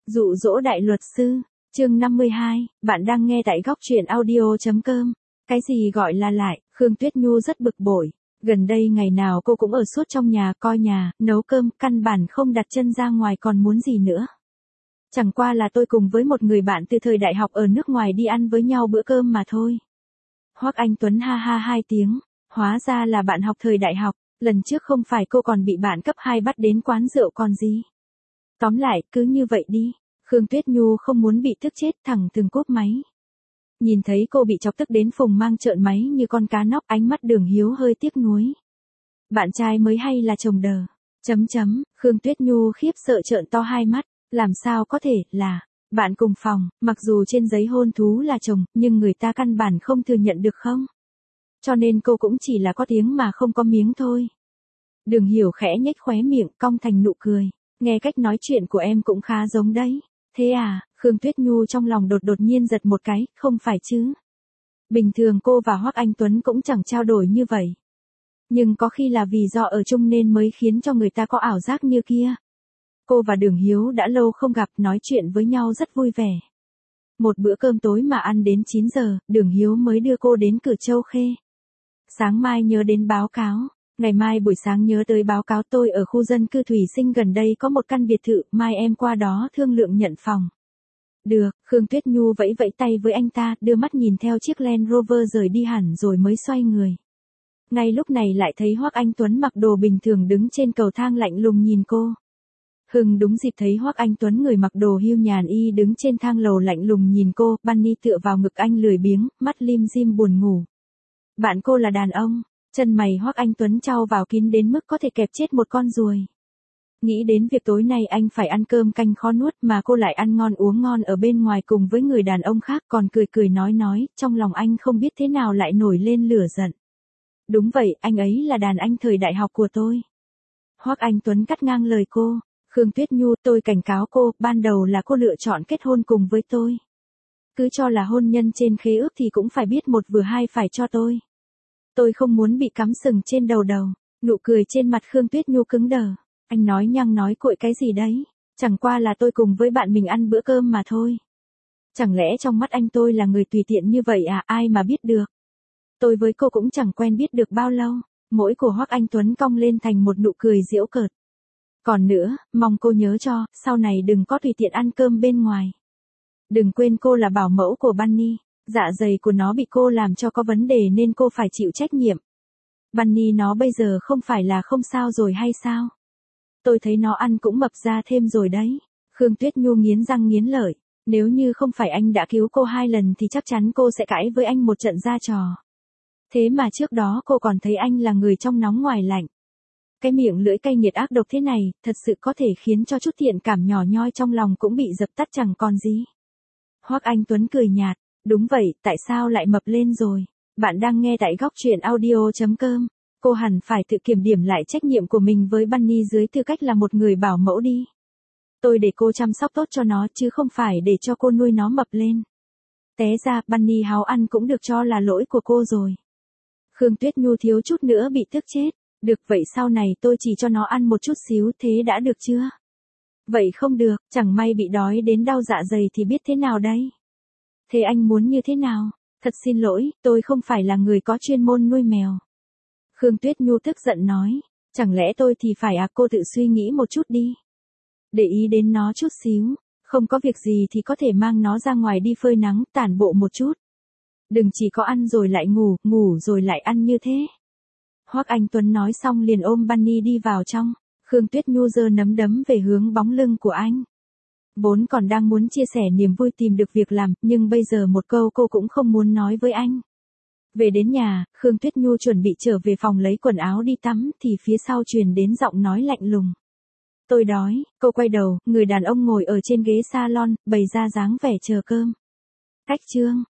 Dụ dỗ đại luật sư, chương 52, bạn đang nghe tại góc truyện audio.com. Cái gì gọi là lại, Khương Tuyết Nhu rất bực bội. Gần đây ngày nào cô cũng ở suốt trong nhà, coi nhà, nấu cơm, căn bản không đặt chân ra ngoài còn muốn gì nữa. Chẳng qua là tôi cùng với một người bạn từ thời đại học ở nước ngoài đi ăn với nhau bữa cơm mà thôi. Hoắc Anh Tuấn ha ha hai tiếng, hóa ra là bạn học thời đại học, lần trước không phải cô còn bị bạn cấp 2 bắt đến quán rượu còn gì. Tóm lại, cứ như vậy đi. Khương Tuyết Nhu không muốn bị tức chết, thẳng từng cúp máy. Nhìn thấy cô bị chọc tức đến phùng mang trợn máy như con cá nóc, ánh mắt Đường Hiếu hơi tiếc nuối. Bạn trai mới hay là chồng đờ. Khương Tuyết Nhu khiếp sợ trợn to hai mắt, làm sao có thể là bạn cùng phòng, mặc dù trên giấy hôn thú là chồng, nhưng người ta căn bản không thừa nhận được không? Cho nên cô cũng chỉ là có tiếng mà không có miếng thôi. Đường Hiểu khẽ nhếch khóe miệng, cong thành nụ cười. Nghe cách nói chuyện của em cũng khá giống đấy. Thế à, Khương Tuyết Nhu trong lòng đột nhiên giật một cái, không phải chứ. Bình thường cô và Hoắc Anh Tuấn cũng chẳng trao đổi như vậy. Nhưng có khi là vì do ở chung nên mới khiến cho người ta có ảo giác như kia. Cô và Đường Hiếu đã lâu không gặp, nói chuyện với nhau rất vui vẻ. Một bữa cơm tối mà ăn đến 9 giờ, Đường Hiếu mới đưa cô đến cửa Châu Khê. Sáng mai nhớ đến báo cáo. Ngày mai buổi sáng nhớ tới báo cáo, tôi ở khu dân cư Thủy Sinh gần đây có một căn biệt thự, mai em qua đó thương lượng nhận phòng. Được, Khương Tuyết Nhu vẫy vẫy tay với anh ta, đưa mắt nhìn theo chiếc Land Rover rời đi hẳn rồi mới xoay người. Ngay lúc này lại thấy Hoắc Anh Tuấn mặc đồ bình thường đứng trên cầu thang lạnh lùng nhìn cô. Đúng dịp thấy Hoắc Anh Tuấn người mặc đồ hưu nhàn y đứng trên thang lầu lạnh lùng nhìn cô, Bunny tựa vào ngực anh lười biếng, mắt lim dim buồn ngủ. Bạn cô là đàn ông. Chân mày Hoắc Anh Tuấn chau vào kín đến mức có thể kẹp chết một con ruồi. Nghĩ đến việc tối nay anh phải ăn cơm canh khó nuốt mà cô lại ăn ngon uống ngon ở bên ngoài cùng với người đàn ông khác, còn cười nói, trong lòng anh không biết thế nào lại nổi lên lửa giận. Đúng vậy, anh ấy là đàn anh thời đại học của tôi. Hoắc Anh Tuấn cắt ngang lời cô. Khương Tuyết Nhu, tôi cảnh cáo cô, ban đầu là cô lựa chọn kết hôn cùng với tôi. Cứ cho là hôn nhân trên khế ước thì cũng phải biết một vừa hai phải cho tôi. Tôi không muốn bị cắm sừng trên đầu. Nụ cười trên mặt Khương Tuyết Nhu cứng đờ. Anh nói nhăng nói cuội cái gì đấy? Chẳng qua là tôi cùng với bạn mình ăn bữa cơm mà thôi. Chẳng lẽ trong mắt anh tôi là người tùy tiện như vậy à? Ai mà biết được. Tôi với cô cũng chẳng quen biết được bao lâu. Mỗi của Hoắc Anh Tuấn cong lên thành một nụ cười giễu cợt. Còn nữa, mong cô nhớ cho, sau này đừng có tùy tiện ăn cơm bên ngoài. Đừng quên cô là bảo mẫu của Bunny. Dạ dày của nó bị cô làm cho có vấn đề nên cô phải chịu trách nhiệm. Bunny nó bây giờ không phải là không sao rồi hay sao? Tôi thấy nó ăn cũng mập ra thêm rồi đấy. Khương Tuyết Nhu nghiến răng nghiến lợi. Nếu như không phải anh đã cứu cô 2 lần thì chắc chắn cô sẽ cãi với anh một trận ra trò. Thế mà trước đó cô còn thấy anh là người trong nóng ngoài lạnh. Cái miệng lưỡi cay nghiệt ác độc thế này, thật sự có thể khiến cho chút thiện cảm nhỏ nhoi trong lòng cũng bị dập tắt chẳng còn gì. Hoắc Anh Tuấn cười nhạt. Đúng vậy, tại sao lại mập lên rồi? Bạn đang nghe tại góc truyện audio.com. Cô hẳn phải tự kiểm điểm lại trách nhiệm của mình với Bunny dưới tư cách là một người bảo mẫu đi. Tôi để cô chăm sóc tốt cho nó chứ không phải để cho cô nuôi nó mập lên. Té ra Bunny háo ăn cũng được cho là lỗi của cô rồi. Khương Tuyết Nhu thiếu chút nữa bị tức chết. Được vậy sau này tôi chỉ cho nó ăn một chút xíu, thế đã được chưa? Vậy không được, chẳng may bị đói đến đau dạ dày thì biết thế nào đây? Thế anh muốn như thế nào? Thật xin lỗi, tôi không phải là người có chuyên môn nuôi mèo. Khương Tuyết Nhu tức giận nói. Chẳng lẽ tôi thì phải à? Cô tự suy nghĩ một chút đi. Để ý đến nó chút xíu. Không có việc gì thì có thể mang nó ra ngoài đi phơi nắng, tản bộ một chút. Đừng chỉ có ăn rồi lại ngủ, ngủ rồi lại ăn như thế. Hoắc Anh Tuấn nói xong liền ôm Bunny đi vào trong. Khương Tuyết Nhu giơ nắm đấm về hướng bóng lưng của anh. Vốn còn đang muốn chia sẻ niềm vui tìm được việc làm, nhưng bây giờ một câu cô cũng không muốn nói với anh. Về đến nhà, Khương Tuyết Nhu chuẩn bị trở về phòng lấy quần áo đi tắm thì phía sau truyền đến giọng nói lạnh lùng. Tôi đói, cô quay đầu, người đàn ông ngồi ở trên ghế salon, bày ra dáng vẻ chờ cơm. Cách chương,